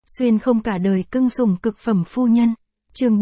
Xuyên không cả đời cưng sủng cực phẩm phu nhân. Chương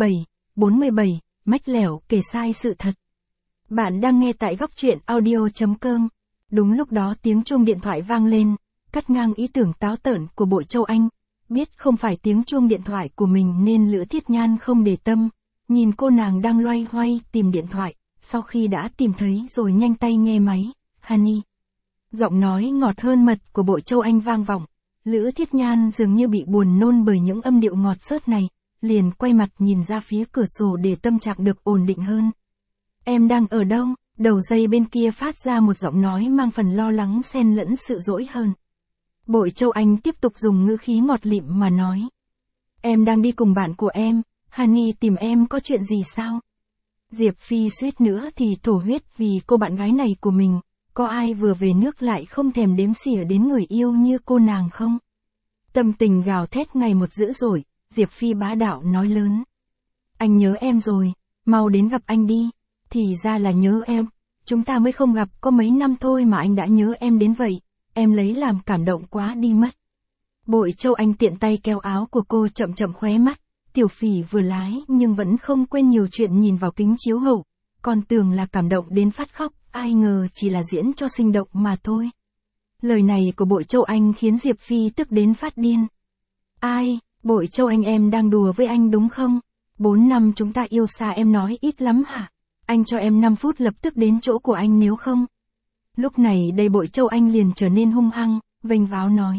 47, mách lẻo kể sai sự thật. Bạn đang nghe tại góc truyện audio.com. Đúng lúc đó tiếng chuông điện thoại vang lên, cắt ngang ý tưởng táo tợn của Bội Châu Anh. Biết không phải tiếng chuông điện thoại của mình nên Lữ Thiết Nhan không để tâm, nhìn cô nàng đang loay hoay tìm điện thoại, sau khi đã tìm thấy rồi nhanh tay nghe máy. Honey. Giọng nói ngọt hơn mật của Bội Châu Anh vang vọng. Lữ Thiết Nhan dường như bị buồn nôn bởi những âm điệu ngọt xớt này, liền quay mặt nhìn ra phía cửa sổ để tâm trạng được ổn định hơn. Em đang ở đâu? Đầu dây bên kia phát ra một giọng nói mang phần lo lắng xen lẫn sự dỗi hơn. Bội Châu Anh tiếp tục dùng ngữ khí ngọt lịm mà nói. Em đang đi cùng bạn của em, Honey tìm em có chuyện gì sao? Diệp Phi suýt nữa thì thổ huyết vì cô bạn gái này của mình. Có ai vừa về nước lại không thèm đếm xỉa đến người yêu như cô nàng không? Tâm tình gào thét ngày một dữ dội, Diệp Phi bá đạo nói lớn. Anh nhớ em rồi, mau đến gặp anh đi. Thì ra là nhớ em, chúng ta mới không gặp có mấy năm thôi mà anh đã nhớ em đến vậy, em lấy làm cảm động quá đi mất. Bội Châu Anh tiện tay kéo áo của cô chậm chậm khóe mắt, Tiểu Phỉ vừa lái nhưng vẫn không quên nhiều chuyện nhìn vào kính chiếu hậu, còn tưởng là cảm động đến phát khóc. Ai ngờ chỉ là diễn cho sinh động mà thôi. Lời này của Bội Châu Anh khiến Diệp Phi tức đến phát điên. Ai, Bội Châu Anh em đang đùa với anh đúng không? 4 năm chúng ta yêu xa em nói ít lắm hả? Anh cho em 5 phút lập tức đến chỗ của anh nếu không. Lúc này đây Bội Châu Anh liền trở nên hung hăng, vênh váo nói.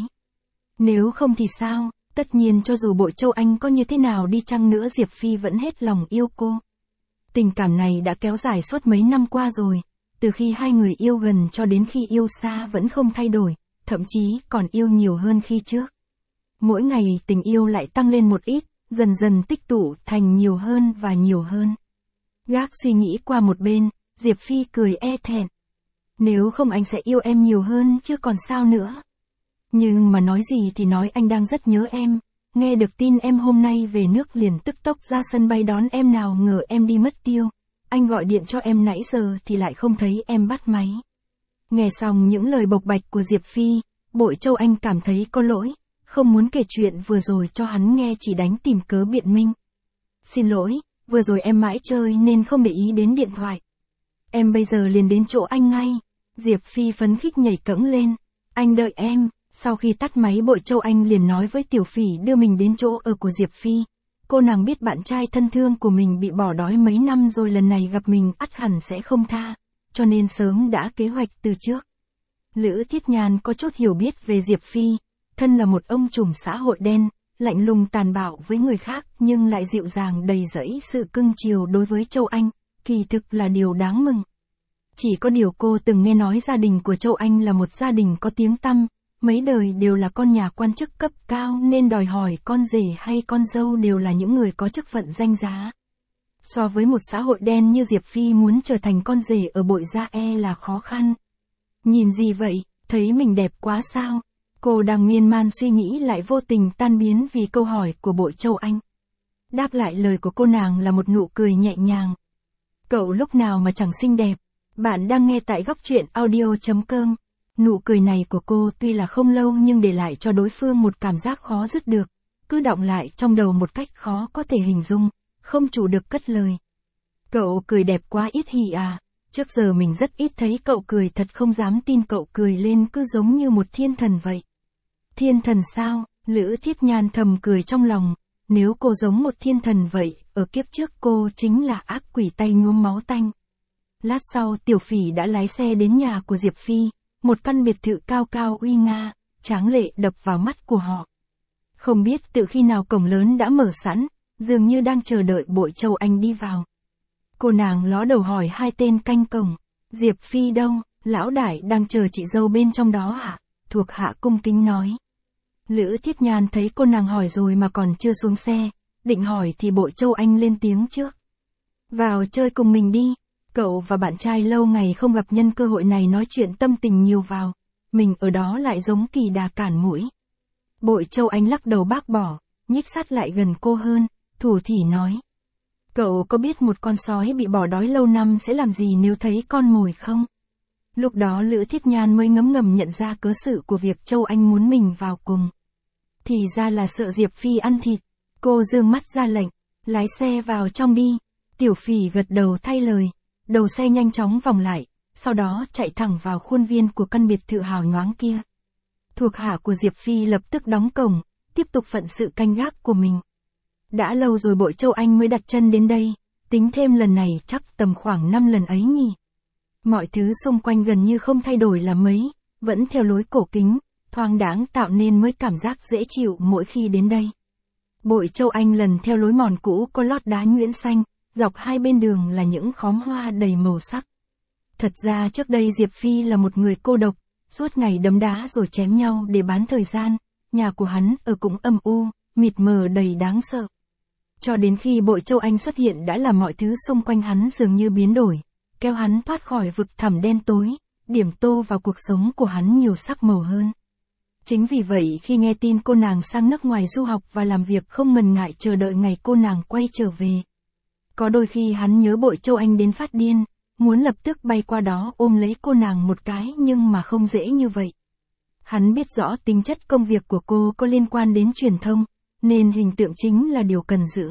Nếu không thì sao? Tất nhiên cho dù Bội Châu Anh có như thế nào đi chăng nữa Diệp Phi vẫn hết lòng yêu cô. Tình cảm này đã kéo dài suốt mấy năm qua rồi. Từ khi hai người yêu gần cho đến khi yêu xa vẫn không thay đổi, thậm chí còn yêu nhiều hơn khi trước. Mỗi ngày tình yêu lại tăng lên một ít, dần dần tích tụ thành nhiều hơn và nhiều hơn. Gác suy nghĩ qua một bên, Diệp Phi cười e thẹn. Nếu không anh sẽ yêu em nhiều hơn chứ còn sao nữa. Nhưng mà nói gì thì nói anh đang rất nhớ em. Nghe được tin em hôm nay về nước liền tức tốc ra sân bay đón em nào ngờ em đi mất tiêu. Anh gọi điện cho em nãy giờ thì lại không thấy em bắt máy. Nghe xong những lời bộc bạch của Diệp Phi, Bội Châu Anh cảm thấy có lỗi, không muốn kể chuyện vừa rồi cho hắn nghe chỉ đánh tìm cớ biện minh. Xin lỗi, vừa rồi em mãi chơi nên không để ý đến điện thoại. Em bây giờ liền đến chỗ anh ngay. Diệp Phi phấn khích nhảy cẫng lên. Anh đợi em. Sau khi tắt máy Bội Châu Anh liền nói với Tiểu Phỉ đưa mình đến chỗ ở của Diệp Phi. Cô nàng biết bạn trai thân thương của mình bị bỏ đói mấy năm rồi lần này gặp mình ắt hẳn sẽ không tha, cho nên sớm đã kế hoạch từ trước. Lữ Thiết Nhan có chút hiểu biết về Diệp Phi, thân là một ông trùm xã hội đen, lạnh lùng tàn bạo với người khác nhưng lại dịu dàng đầy dẫy sự cưng chiều đối với Châu Anh, kỳ thực là điều đáng mừng. Chỉ có điều cô từng nghe nói gia đình của Châu Anh là một gia đình có tiếng tăm. Mấy đời đều là con nhà quan chức cấp cao nên đòi hỏi con rể hay con dâu đều là những người có chức phận danh giá. So với một xã hội đen như Diệp Phi muốn trở thành con rể ở Bội gia là khó khăn. Nhìn gì vậy, thấy mình đẹp quá sao? Cô đang miên man suy nghĩ lại vô tình tan biến vì câu hỏi của Bội Châu Anh. Đáp lại lời của cô nàng là một nụ cười nhẹ nhàng. Cậu lúc nào mà chẳng xinh đẹp. Bạn đang nghe tại góc truyện audio.com. Nụ cười này của cô tuy là không lâu nhưng để lại cho đối phương một cảm giác khó dứt được, cứ đọng lại trong đầu một cách khó có thể hình dung, không chủ được cất lời. Cậu cười đẹp quá ít hì à, trước giờ mình rất ít thấy cậu cười thật không dám tin cậu cười lên cứ giống như một thiên thần vậy. Thiên thần sao? Lữ Thiết Nhan thầm cười trong lòng, nếu cô giống một thiên thần vậy, ở kiếp trước cô chính là ác quỷ tay nhuốm máu tanh. Lát sau Tiểu Phỉ đã lái xe đến nhà của Diệp Phi. Một căn biệt thự cao cao uy nga, tráng lệ đập vào mắt của họ. Không biết từ khi nào cổng lớn đã mở sẵn, dường như đang chờ đợi Bội Châu Anh đi vào. Cô nàng ló đầu hỏi hai tên canh cổng. Diệp Phi đâu, lão đại đang chờ chị dâu bên trong đó hả? Thuộc hạ cung kính nói. Lữ Thiết Nhan thấy cô nàng hỏi rồi mà còn chưa xuống xe, định hỏi thì Bội Châu Anh lên tiếng trước. Vào chơi cùng mình đi. Cậu và bạn trai lâu ngày không gặp nhân cơ hội này nói chuyện tâm tình nhiều vào. Mình ở đó lại giống kỳ đà cản mũi. Bội Châu Anh lắc đầu bác bỏ, nhích sát lại gần cô hơn, thủ thỉ nói. Cậu có biết một con sói bị bỏ đói lâu năm sẽ làm gì nếu thấy con mồi không? Lúc đó Lữ Thiết Nhan mới ngấm ngầm nhận ra cớ sự của việc Châu Anh muốn mình vào cùng. Thì ra là sợ Diệp Phi ăn thịt. Cô giương mắt ra lệnh, lái xe vào trong đi. Tiểu Phỉ gật đầu thay lời, đầu xe nhanh chóng vòng lại, sau đó chạy thẳng vào khuôn viên của căn biệt thự hào nhoáng kia. Thuộc hạ của Diệp Phi lập tức đóng cổng, tiếp tục phận sự canh gác của mình. Đã lâu rồi Bội Châu Anh mới đặt chân đến đây, tính thêm lần này chắc tầm khoảng 5 lần ấy nhỉ. Mọi thứ xung quanh gần như không thay đổi là mấy, vẫn theo lối cổ kính, thoáng đãng tạo nên mới cảm giác dễ chịu mỗi khi đến đây. Bội Châu Anh lần theo lối mòn cũ có lót đá nhuyễn xanh, dọc hai bên đường là những khóm hoa đầy màu sắc. Thật ra trước đây Diệp Phi là một người cô độc, suốt ngày đấm đá rồi chém nhau để bán thời gian, nhà của hắn ở cũng âm u, mịt mờ đầy đáng sợ. Cho đến khi Bội Châu Anh xuất hiện đã làm mọi thứ xung quanh hắn dường như biến đổi, kéo hắn thoát khỏi vực thẳm đen tối, điểm tô vào cuộc sống của hắn nhiều sắc màu hơn. Chính vì vậy khi nghe tin cô nàng sang nước ngoài du học và làm việc không ngần ngại chờ đợi ngày cô nàng quay trở về. Có đôi khi hắn nhớ Bội Châu Anh đến phát điên, muốn lập tức bay qua đó ôm lấy cô nàng một cái nhưng mà không dễ như vậy. Hắn biết rõ tính chất công việc của cô có liên quan đến truyền thông, nên hình tượng chính là điều cần giữ.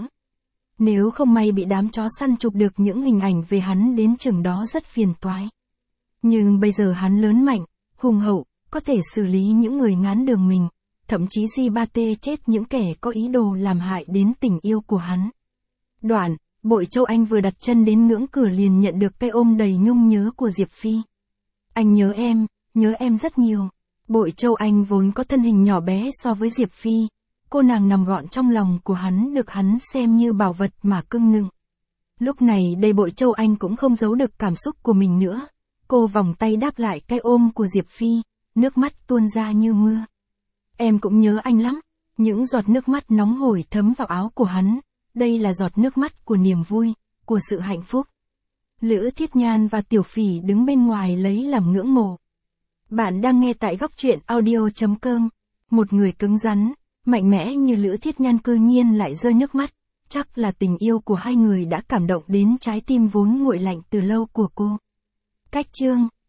Nếu không may bị đám chó săn chụp được những hình ảnh về hắn đến chừng đó rất phiền toái. Nhưng bây giờ hắn lớn mạnh, hùng hậu, có thể xử lý những người ngán đường mình, thậm chí di-ba-tê chết những kẻ có ý đồ làm hại đến tình yêu của hắn. Đoạn, Bội Châu Anh vừa đặt chân đến ngưỡng cửa liền nhận được cái ôm đầy nhung nhớ của Diệp Phi. Anh nhớ em rất nhiều. Bội Châu Anh vốn có thân hình nhỏ bé so với Diệp Phi, cô nàng nằm gọn trong lòng của hắn được hắn xem như bảo vật mà cưng nựng. Lúc này đây Bội Châu Anh cũng không giấu được cảm xúc của mình nữa, cô vòng tay đáp lại cái ôm của Diệp Phi, nước mắt tuôn ra như mưa. Em cũng nhớ anh lắm, những giọt nước mắt nóng hổi thấm vào áo của hắn, đây là giọt nước mắt của niềm vui, của sự hạnh phúc. Lữ Thiết Nhan và Tiểu Phỉ đứng bên ngoài lấy làm ngưỡng mộ. Bạn đang nghe tại góc truyện audio.com. Một người cứng rắn, mạnh mẽ như Lữ Thiết Nhan cư nhiên lại rơi nước mắt, chắc là tình yêu của hai người đã cảm động đến trái tim vốn nguội lạnh từ lâu của cô. Cách chương